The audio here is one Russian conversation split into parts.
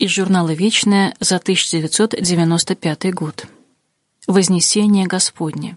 Из журнала «Вечное» за 1995 год. Вознесение Господне.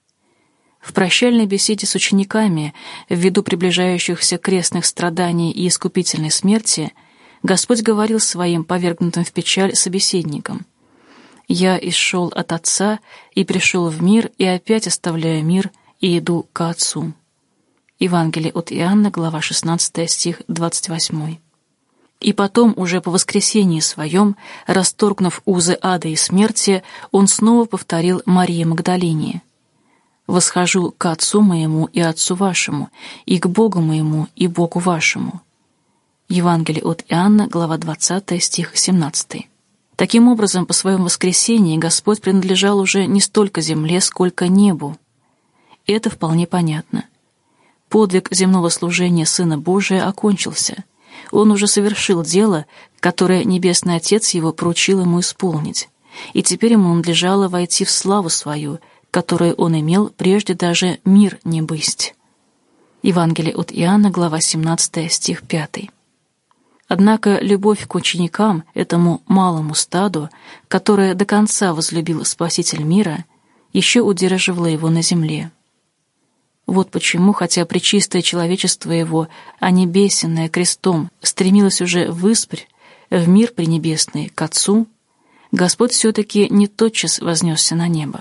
В прощальной беседе с учениками, ввиду приближающихся крестных страданий и искупительной смерти, Господь говорил своим повергнутым в печаль собеседникам: «Я исшел от Отца и пришел в мир, и опять оставляю мир, и иду ко Отцу». Евангелие от Иоанна, глава 16, стих 28. И потом, уже по воскресении своем, расторгнув узы ада и смерти, он снова повторил Марии Магдалине: «Восхожу к Отцу моему и Отцу вашему, и к Богу моему и Богу вашему». Евангелие от Иоанна, глава 20, стих 17. Таким образом, по своем воскресении Господь принадлежал уже не столько земле, сколько небу. Это вполне понятно. Подвиг земного служения Сына Божия окончился. Он уже совершил дело, которое Небесный Отец его поручил ему исполнить, и теперь ему надлежало войти в славу свою, которую он имел прежде даже мир не бысть. Евангелие от Иоанна, глава 17, стих 5. Однако любовь к ученикам, этому малому стаду, которое до конца возлюбил Спаситель мира, еще удерживала его на земле. Вот почему, хотя пречистое человечество его, а небесенное крестом, стремилось уже выспрь, в мир пренебесный, к Отцу, Господь все-таки не тотчас вознесся на небо.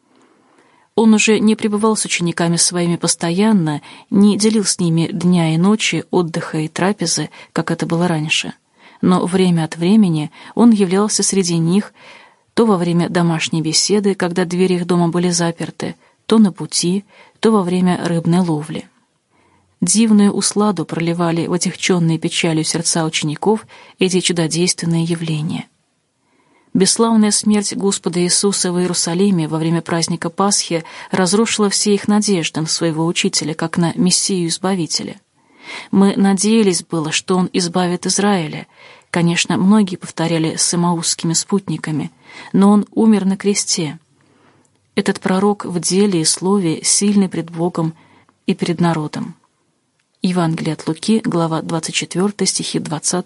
Он уже не пребывал с учениками своими постоянно, не делил с ними дня и ночи, отдыха и трапезы, как это было раньше. Но время от времени он являлся среди них, то во время домашней беседы, когда двери их дома были заперты, то на пути, то во время рыбной ловли. Дивную усладу проливали в отягченные печалью сердца учеников эти чудодейственные явления. Бесславная смерть Господа Иисуса в Иерусалиме во время праздника Пасхи разрушила все их надежды на своего Учителя, как на Мессию-Избавителя. Мы надеялись было, что Он избавит Израиля. Конечно, многие повторяли с эмаусскими спутниками, но Он умер на кресте. Этот пророк в деле и слове сильный пред Богом и перед народом. Евангелие от Луки, глава 24, стихи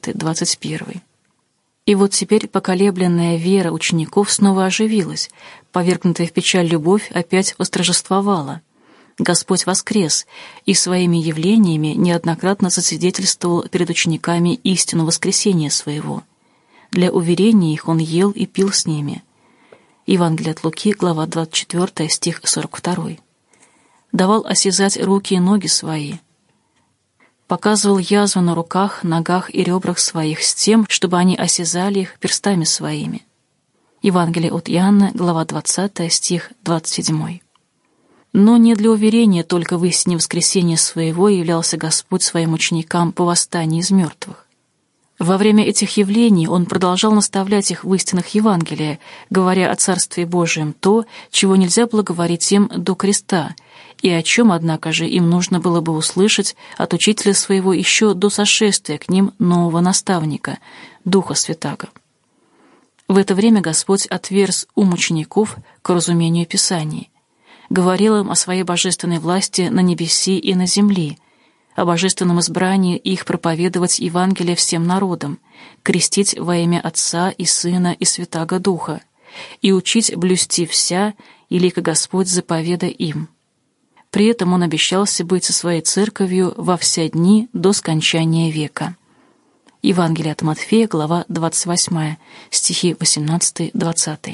20-21. И вот теперь поколебленная вера учеников снова оживилась, повергнутая в печаль любовь опять восторжествовала. Господь воскрес и своими явлениями неоднократно засвидетельствовал перед учениками истину воскресения своего. Для уверения их Он ел и пил с ними. Евангелие от Луки, глава 24, стих 42. Давал осязать руки и ноги свои. Показывал язвы на руках, ногах и ребрах своих с тем, чтобы они осязали их перстами своими. Евангелие от Иоанна, глава 20, стих 27. Но не для уверения только в истине воскресения своего являлся Господь своим ученикам по восстании из мертвых. Во время этих явлений Он продолжал наставлять их в истинах Евангелия, говоря о Царстве Божием то, чего нельзя было говорить им до креста, и о чем, однако же, им нужно было бы услышать от Учителя своего еще до сошествия к ним нового наставника, Духа Святаго. В это время Господь отверз ум учеников к разумению Писаний, говорил им о своей божественной власти на небеси и на земли, о божественном избрании их проповедовать Евангелие всем народам, крестить во имя Отца и Сына и Святаго Духа, и учить блюсти вся, илико Господь заповеда им. При этом Он обещался быть со своей церковью во все дни до скончания века. Евангелие от Матфея, глава 28, стихи 18-20.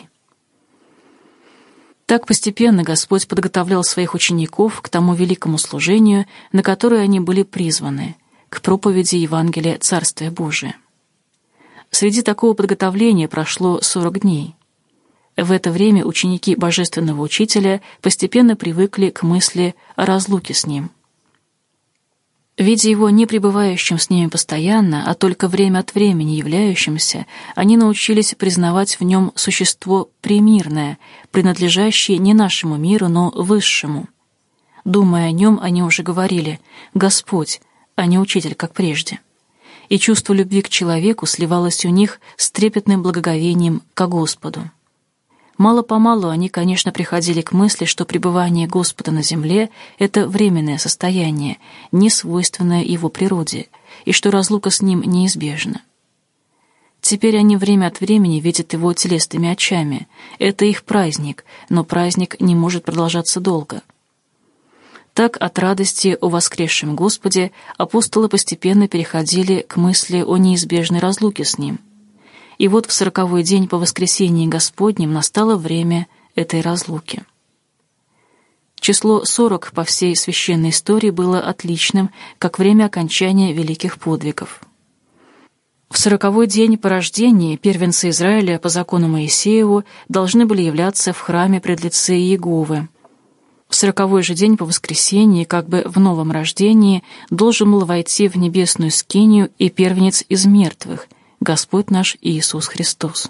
Так постепенно Господь подготовлял своих учеников к тому великому служению, на которое они были призваны, к проповеди Евангелия Царствия Божия. Среди такого подготовления прошло 40 дней. В это время ученики Божественного Учителя постепенно привыкли к мысли о разлуке с Ним. Видя Его не пребывающим с ними постоянно, а только время от времени являющимся, они научились признавать в Нем существо премирное, принадлежащее не нашему миру, но высшему. Думая о Нем, они уже говорили «Господь», а не Учитель, как прежде. И чувство любви к человеку сливалось у них с трепетным благоговением ко Господу. Мало-помалу они, конечно, приходили к мысли, что пребывание Господа на земле — это временное состояние, не свойственное Его природе, и что разлука с Ним неизбежна. Теперь они время от времени видят его телесными очами. Это их праздник, но праздник не может продолжаться долго. Так от радости о воскресшем Господе апостолы постепенно переходили к мысли о неизбежной разлуке с Ним. И вот в 40-й день по воскресении Господнем настало время этой разлуки. Число 40 по всей священной истории было отличным, как время окончания великих подвигов. В 40-й день по рождении первенцы Израиля по закону Моисееву должны были являться в храме пред лице Иеговы. В 40-й же день по воскресении, как бы в новом рождении, должен был войти в небесную скинию и первенец из мертвых, Господь наш Иисус Христос.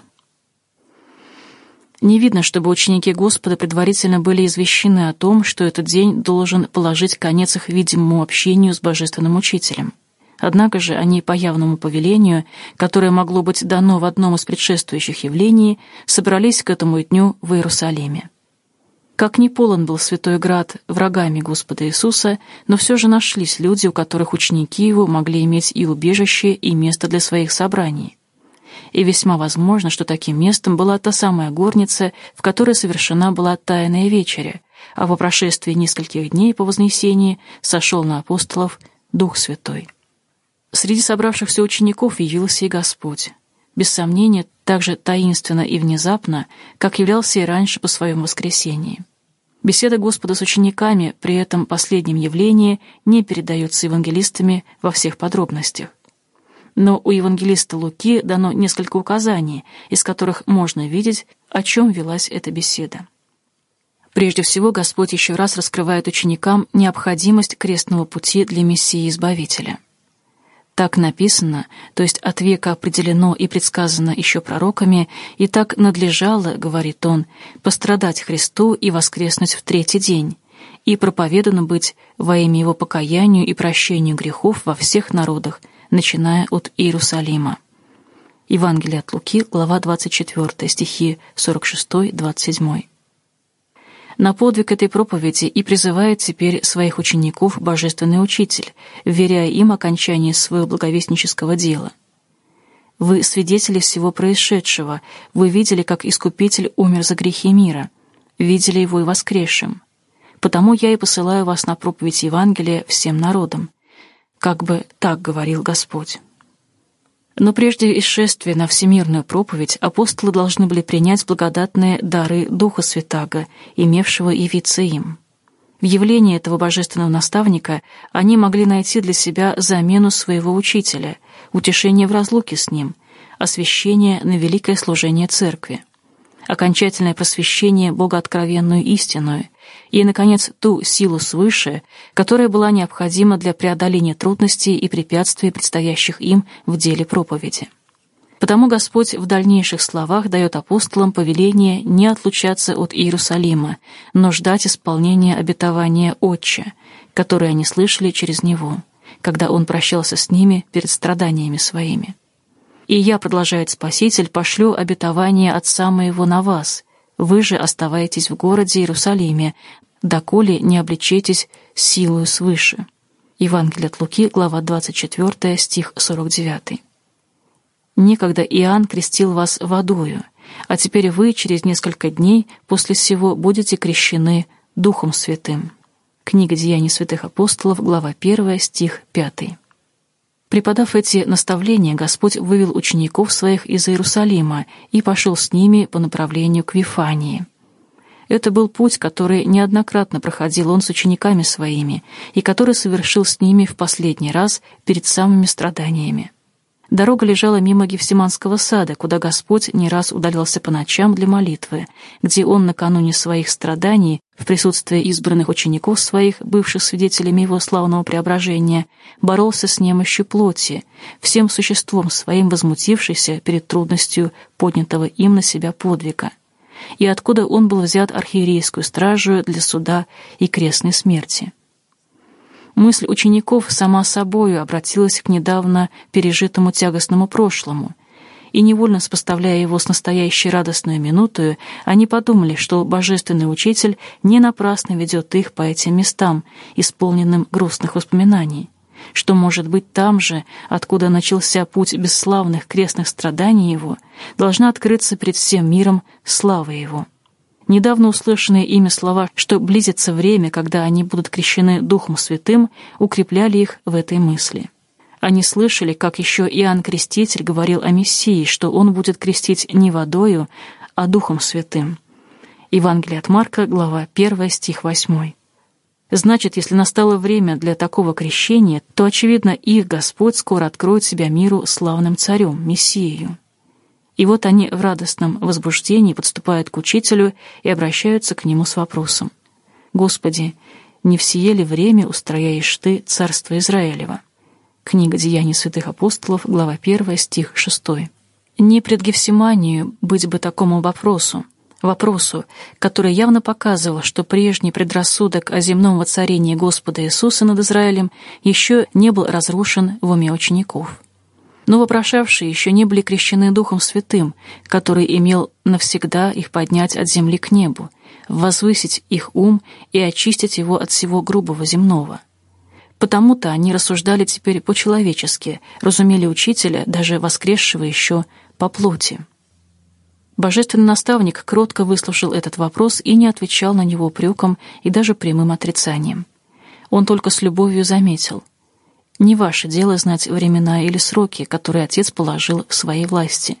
Не видно, чтобы ученики Господа предварительно были извещены о том, что этот день должен положить конец их видимому общению с Божественным Учителем. Однако же они по явному повелению, которое могло быть дано в одном из предшествующих явлений, собрались к этому дню в Иерусалиме. Как ни полон был Святой Град врагами Господа Иисуса, но все же нашлись люди, у которых ученики Его могли иметь и убежище, и место для своих собраний. И весьма возможно, что таким местом была та самая горница, в которой совершена была Тайная вечеря, а по прошествии нескольких дней по вознесении сошел на апостолов Дух Святой. Среди собравшихся учеников явился и Господь, без сомнения, так же таинственно и внезапно, как являлся и раньше по своем воскресении. Беседа Господа с учениками при этом последнем явлении не передается евангелистами во всех подробностях. Но у евангелиста Луки дано несколько указаний, из которых можно видеть, о чем велась эта беседа. Прежде всего, Господь еще раз раскрывает ученикам необходимость крестного пути для Мессии-Избавителя. Так написано, то есть от века определено и предсказано еще пророками, и так надлежало, говорит он, пострадать Христу и воскреснуть в третий день, и проповедано быть во имя Его покаянию и прощению грехов во всех народах, начиная от Иерусалима. Евангелие от Луки, глава 24, стихи 46-27. На подвиг этой проповеди и призывает теперь своих учеников Божественный Учитель, вверяя им окончание своего благовестнического дела. «Вы свидетели всего происшедшего, вы видели, как Искупитель умер за грехи мира, видели Его и воскресшим. Потому я и посылаю вас на проповедь Евангелия всем народам». Как бы так говорил Господь. Но прежде исшествия на всемирную проповедь апостолы должны были принять благодатные дары Духа Святаго, имевшего явиться им. В явлении этого божественного наставника они могли найти для себя замену своего учителя, утешение в разлуке с ним, освящение на великое служение Церкви, окончательное просвещение богооткровенную истинную и, наконец, ту силу свыше, которая была необходима для преодоления трудностей и препятствий, предстоящих им в деле проповеди. Потому Господь в дальнейших словах дает апостолам повеление не отлучаться от Иерусалима, но ждать исполнения обетования Отче, которое они слышали через Него, когда Он прощался с ними перед страданиями Своими. «И я, — продолжает Спаситель, — пошлю обетование Отца Моего на вас. Вы же оставайтесь в городе Иерусалиме, доколе не облечетесь силою свыше». Евангелие от Луки, глава 24, стих 49. «Некогда Иоанн крестил вас водою, а теперь вы через несколько дней после сего будете крещены Духом Святым». Книга Деяний святых апостолов, глава 1, стих 5. Преподав эти наставления, Господь вывел учеников своих из Иерусалима и пошел с ними по направлению к Вифании. Это был путь, который неоднократно проходил он с учениками своими и который совершил с ними в последний раз перед самыми страданиями. Дорога лежала мимо Гефсиманского сада, куда Господь не раз удалялся по ночам для молитвы, где Он накануне своих страданий, в присутствии избранных учеников своих, бывших свидетелями Его славного преображения, боролся с немощью плоти, всем существом своим возмутившийся перед трудностью поднятого им на себя подвига, и откуда Он был взят архиерейскую стражу для суда и крестной смерти. Мысль учеников сама собою обратилась к недавно пережитому тягостному прошлому, и, невольно сопоставляя его с настоящей радостной минутою, они подумали, что Божественный Учитель не напрасно ведет их по этим местам, исполненным грустных воспоминаний, что, может быть, там же, откуда начался путь бесславных крестных страданий его, должна открыться перед всем миром слава его. Недавно услышанные ими слова, что близится время, когда они будут крещены Духом Святым, укрепляли их в этой мысли. Они слышали, как еще Иоанн Креститель говорил о Мессии, что он будет крестить не водою, а Духом Святым. Евангелие от Марка, глава 1, стих 8. Значит, если настало время для такого крещения, то, очевидно, их Господь скоро откроет себя миру славным царем, Мессией. И вот они в радостном возбуждении подступают к учителю и обращаются к нему с вопросом: «Господи, не в сие ли время устрояешь Ты царство Израилева?» Книга Деяний святых апостолов, глава 1, стих 6. Не пред Гефсиманию быть бы такому вопросу, который явно показывал, что прежний предрассудок о земном воцарении Господа Иисуса над Израилем еще не был разрушен в уме учеников. Но вопрошавшие еще не были крещены Духом Святым, который имел навсегда их поднять от земли к небу, возвысить их ум и очистить его от всего грубого земного. Потому-то они рассуждали теперь по-человечески, разумели учителя, даже воскресшего еще по плоти. Божественный наставник кротко выслушал этот вопрос и не отвечал на него упреком и даже прямым отрицанием. Он только с любовью заметил: «Не ваше дело знать времена или сроки, которые Отец положил в своей власти.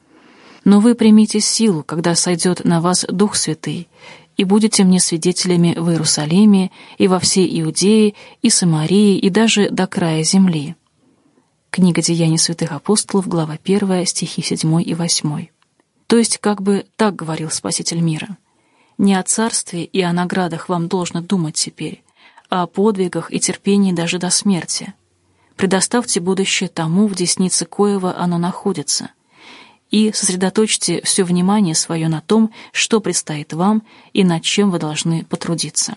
Но вы примите силу, когда сойдет на вас Дух Святый, и будете мне свидетелями в Иерусалиме и во всей Иудее и Самарии и даже до края земли». Книга Деяний святых апостолов, глава 1, стихи 7 и 8. То есть, как бы так говорил Спаситель мира: не о царстве и о наградах вам должно думать теперь, а о подвигах и терпении даже до смерти. Предоставьте будущее тому, в деснице коего оно находится, и сосредоточьте все внимание свое на том, что предстоит вам и над чем вы должны потрудиться.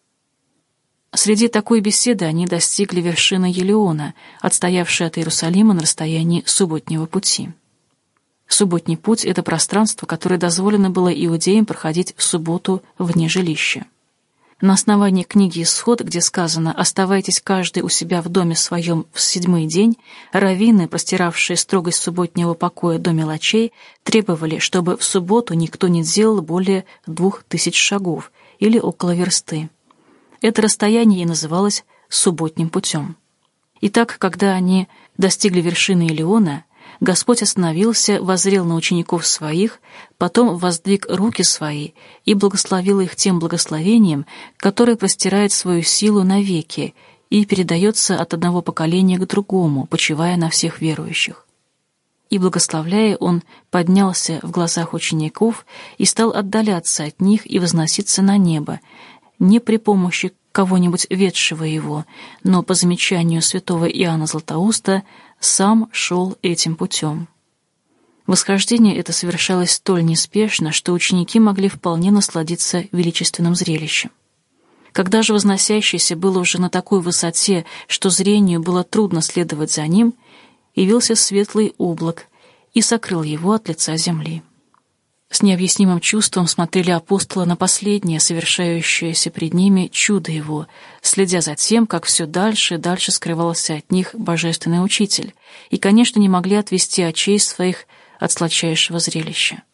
Среди такой беседы они достигли вершины Елеона, отстоявшей от Иерусалима на расстоянии субботнего пути. Субботний путь — это пространство, которое дозволено было иудеям проходить в субботу вне жилища. На основании книги «Исход», где сказано «Оставайтесь каждый у себя в доме своем в 7-й день», раввины, простиравшие строгость субботнего покоя до мелочей, требовали, чтобы в субботу никто не делал более 2000 шагов или около версты. Это расстояние и называлось субботним путем. Итак, когда они достигли вершины Елеона, Господь остановился, воззрел на учеников своих, потом воздвиг руки свои и благословил их тем благословением, которое простирает свою силу навеки и передается от одного поколения к другому, почивая на всех верующих. И, благословляя, он поднялся в глазах учеников и стал отдаляться от них и возноситься на небо, не при помощи кого-нибудь ведшего его, но по замечанию святого Иоанна Златоуста сам шел этим путем. Восхождение это совершалось столь неспешно, что ученики могли вполне насладиться величественным зрелищем. Когда же возносящийся был уже на такой высоте, что зрению было трудно следовать за ним, явился светлый облак и сокрыл его от лица земли. С необъяснимым чувством смотрели апостолы на последнее, совершающееся пред ними чудо его, следя за тем, как все дальше и дальше скрывался от них божественный учитель, и, конечно, не могли отвести очей своих от сладчайшего зрелища.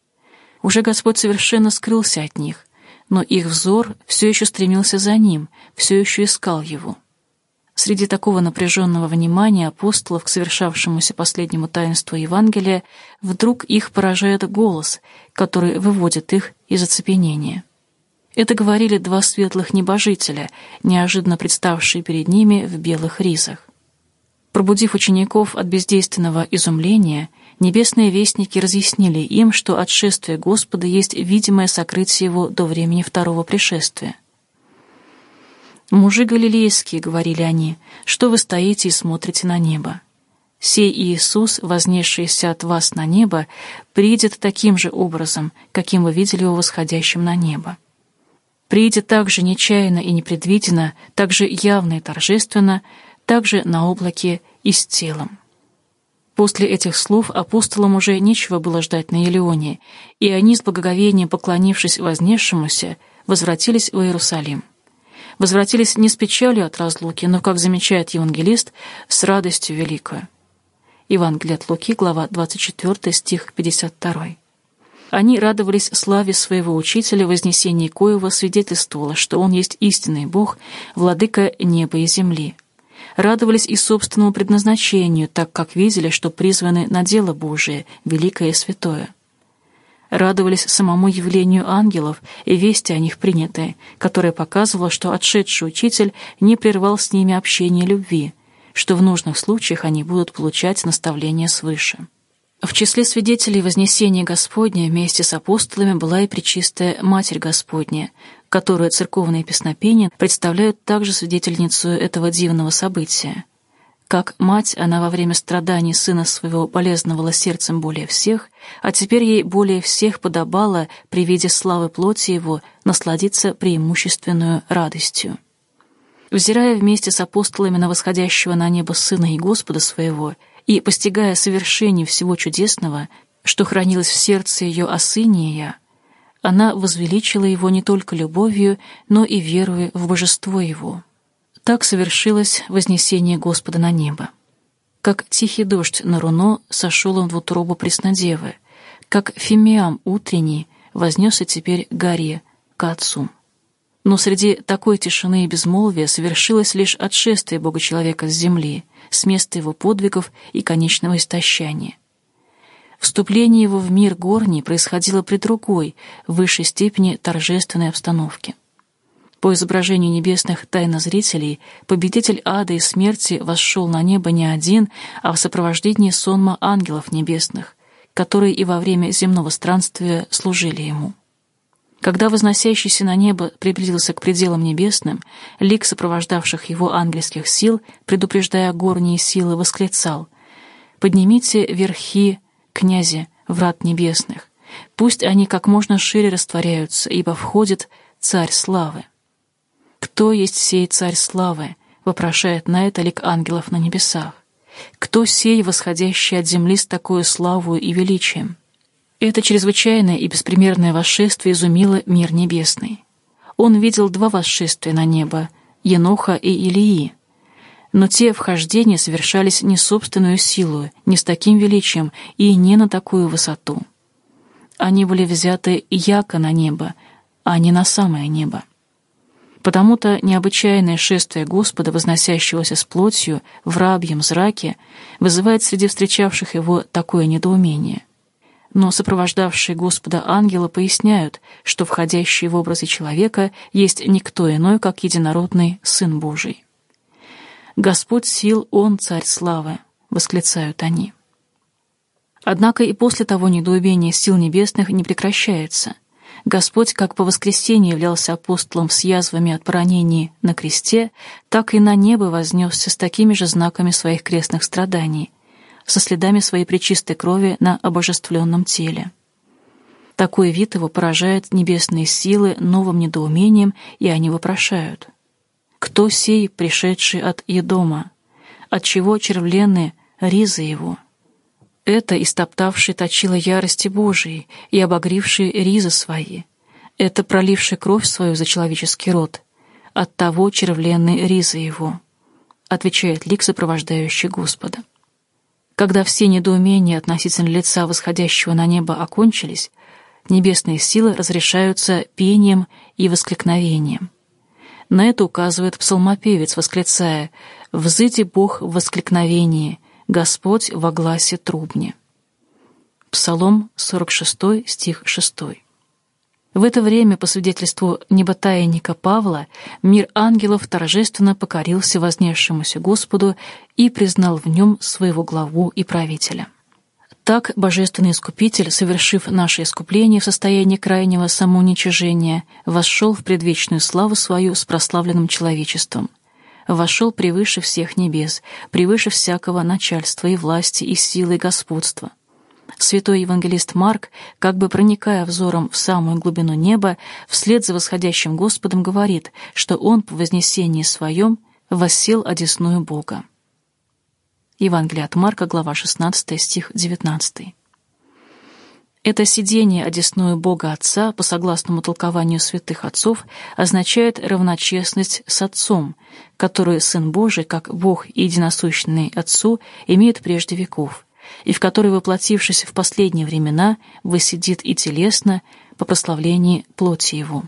Уже Господь совершенно скрылся от них, но их взор все еще стремился за ним, все еще искал его. Среди такого напряженного внимания апостолов к совершавшемуся последнему таинству Евангелия вдруг их поражает голос, который выводит их из оцепенения. Это говорили два светлых небожителя, неожиданно представшие перед ними в белых ризах. Пробудив учеников от бездейственного изумления, небесные вестники разъяснили им, что отшествие Господа есть видимое сокрытие Его до времени второго пришествия. «Мужи галилейские, — говорили они, — что вы стоите и смотрите на небо? Сей Иисус, вознесшийся от вас на небо, приидет таким же образом, каким вы видели его восходящим на небо. Приидет так же нечаянно и непредвиденно, так же явно и торжественно, так же на облаке и с телом». После этих слов апостолам уже нечего было ждать на Елеоне, и они, с благоговением поклонившись вознесшемуся, возвратились в Иерусалим. возвратились не с печалью от разлуки, но, как замечает евангелист, с радостью великою. Евангелие от Луки, глава 24, стих 52. Они радовались славе своего учителя, вознесение коего свидетельствовало, что он есть истинный Бог, владыка неба и земли. Радовались и собственному предназначению, так как видели, что призваны на дело Божие, великое и святое. Радовались самому явлению ангелов и вести о них принятой, которая показывала, что отшедший учитель не прервал с ними общение любви, что в нужных случаях они будут получать наставления свыше. В числе свидетелей Вознесения Господня вместе с апостолами была и Пречистая Матерь Господня, которую церковные песнопения представляют также свидетельницу этого дивного события. Как мать, она во время страданий сына своего болезновала сердцем более всех, а теперь ей более всех подобало при виде славы плоти его насладиться преимущественную радостью. Взирая вместе с апостолами на восходящего на небо Сына и Господа своего, и, постигая совершение всего чудесного, что хранилось в сердце ее о Сыне Ее, она возвеличила Его не только любовью, но и верою в божество Его. Так совершилось вознесение Господа на небо. Как тихий дождь на руно сошел он в утробу Преснодевы, как фимиам утренний вознесся теперь к горе, к Отцу. Но среди такой тишины и безмолвия совершилось лишь отшествие Бога-человека с земли, с места его подвигов и конечного истощания. Вступление его в мир горний происходило при другой, в высшей степени торжественной обстановке. По изображению небесных тайнозрителей, победитель ада и смерти восшел на небо не один, а в сопровождении сонма ангелов небесных, которые и во время земного странствия служили ему. Когда возносящийся на небо приблизился к пределам небесным, лик сопровождавших его ангельских сил, предупреждая горние силы, восклицал: «Поднимите верхи, князи, врат небесных, пусть они как можно шире растворяются, ибо входит Царь славы». «Кто есть сей Царь славы?» — вопрошает на это лик ангелов на небесах. «Кто сей, восходящий от земли с такой славою и величием?» Это чрезвычайное и беспримерное восшествие изумило мир небесный. Он видел два восшествия на небо — Еноха и Илии. Но те вхождения совершались не собственную силою, не с таким величием и не на такую высоту. Они были взяты яко на небо, а не на самое небо. Потому-то необычайное шествие Господа, возносящегося с плотью в рабьем зраке, вызывает среди встречавших его такое недоумение. Но сопровождавшие Господа ангелы поясняют, что входящий в образе человека есть никто иной, как единородный Сын Божий. «Господь сил, Он Царь славы!» — восклицают они. Однако и после того недоумения сил небесных не прекращается. Господь как по воскресенье являлся апостолом с язвами от поранений на кресте, так и на небо вознесся с такими же знаками своих крестных страданий, со следами своей пречистой крови на обожествленном теле. Такой вид его поражает небесные силы новым недоумением, и они вопрошают: «Кто сей, пришедший от Едома? Отчего червлены ризы его?» Это истоптавший точило ярости Божией и обогривший ризы свои. Это проливший кровь свою за человеческий род. Оттого червлены ризы его, отвечает лик, сопровождающий Господа. Когда все недоумения относительно лица восходящего на небо окончились, небесные силы разрешаются пением и воскликновением. На это указывает псалмопевец, восклицая: «Взыди Бог в воскликновении, Господь во гласе трубне». Псалом 46, стих 6. В это время, по свидетельству неботаянника Павла, мир ангелов торжественно покорился вознесшемуся Господу и признал в нем своего главу и правителя. Так Божественный Искупитель, совершив наше искупление в состоянии крайнего самоуничижения, вошел в предвечную славу свою с прославленным человечеством, вошел превыше всех небес, превыше всякого начальства и власти, и силы, и господства. Святой евангелист Марк, как бы проникая взором в самую глубину неба, вслед за восходящим Господом говорит, что он по вознесении своем воссел одесную Бога. Евангелие от Марка, глава 16, стих 19. Это сидение одесную Бога Отца, по согласному толкованию святых отцов, означает равночестность с Отцом, которую Сын Божий, как Бог и единосущный Отцу, имеет прежде веков, и в которой, воплотившись в последние времена, воссидит и телесно по прославлении плоти Его.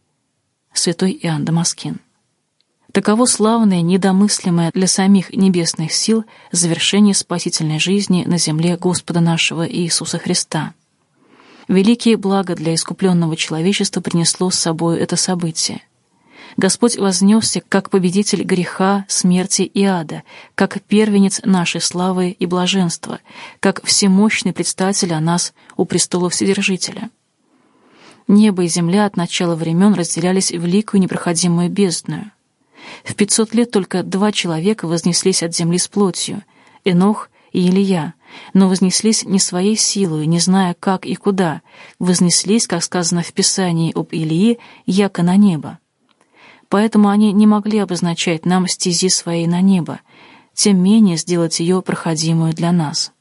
Святой Иоанн Дамаскин. Таково славное, недомыслимое для самих небесных сил завершение спасительной жизни на земле Господа нашего Иисуса Христа. Великие блага для искупленного человечества принесло с собой это событие. Господь вознесся как победитель греха, смерти и ада, как первенец нашей славы и блаженства, как всемощный предстатель о нас у престола Вседержителя. Небо и земля от начала времен разделялись в великую непроходимую бездную. В 500 лет только 2 человека вознеслись от земли с плотью — Энох и Илия, но вознеслись не своей силой, не зная, как и куда, вознеслись, как сказано в Писании об Илии, яко на небо. Поэтому они не могли обозначать нам стези своей на небо, тем менее сделать ее проходимую для нас.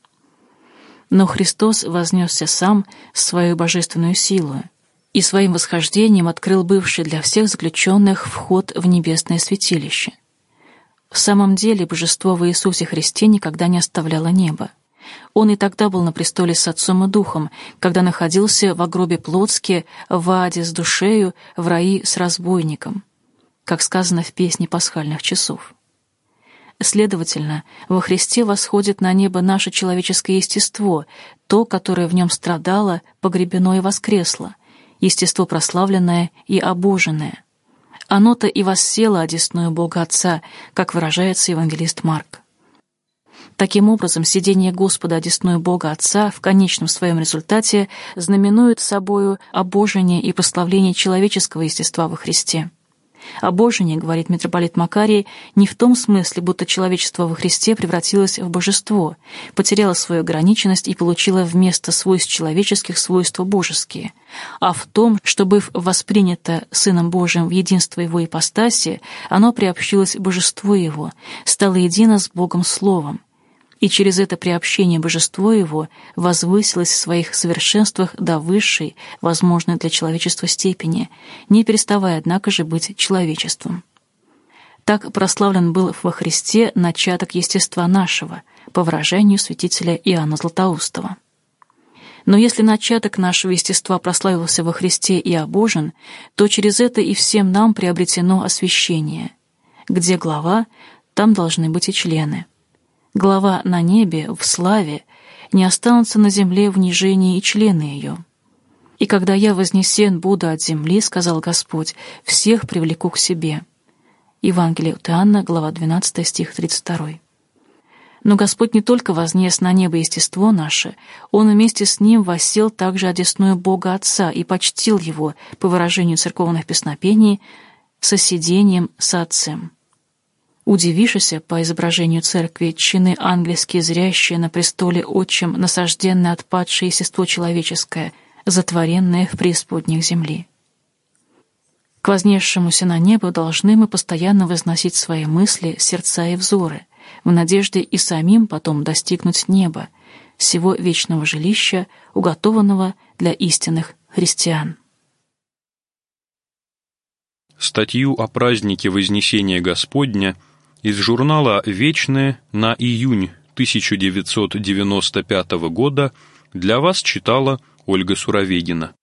Но Христос вознесся сам свою божественную силу и своим восхождением открыл бывший для всех заключенных вход в небесное святилище. В самом деле божество в Иисусе Христе никогда не оставляло небо. Он и тогда был на престоле с Отцом и Духом, когда находился в гробе плотске, в аде с душею, в раи с разбойником, как сказано в песне пасхальных часов. Следовательно, во Христе восходит на небо наше человеческое естество, то, которое в нем страдало, погребено и воскресло, естество прославленное и обоженное. Оно-то и воссело одесную Бога Отца, как выражается евангелист Марк. Таким образом, сидение Господа одесную Бога Отца в конечном своем результате знаменует собою обожение и прославление человеческого естества во Христе. Обожение, говорит митрополит Макарий, не в том смысле, будто человечество во Христе превратилось в божество, потеряло свою ограниченность и получило вместо свойств человеческих свойства божеские, а в том, что, быв воспринято Сыном Божиим в единство Его ипостаси, оно приобщилось божеству Его, стало едино с Богом Словом, и через это приобщение божество Его возвысилось в своих совершенствах до высшей, возможной для человечества степени, не переставая, однако же, быть человечеством. Так прославлен был во Христе начаток естества нашего, по выражению святителя Иоанна Златоустова. Но если начаток нашего естества прославился во Христе и обожен, то через это и всем нам приобретено освящение. Где глава, там должны быть и члены. Глава на небе, в славе, не останутся на земле в унижении и члены ее. «И когда я вознесен буду от земли, — сказал Господь, — всех привлеку к себе». Евангелие от Иоанна, глава 12, стих 32. Но Господь не только вознес на небо естество наше, Он вместе с Ним воссел также одесную Бога Отца и почтил Его, по выражению церковных песнопений, соседением со Отцем. Удивившися по изображению церкви чины ангельские, зрящие на престоле отчим насажденное отпадшее естество человеческое, затворенное в преисподних земли. К вознесшемуся на небо должны мы постоянно возносить свои мысли, сердца и взоры, в надежде и самим потом достигнуть неба, сего вечного жилища, уготованного для истинных христиан. Статью о празднике Вознесения Господня из журнала «Вечное» на июнь 1995 года для вас читала Ольга Суровегина.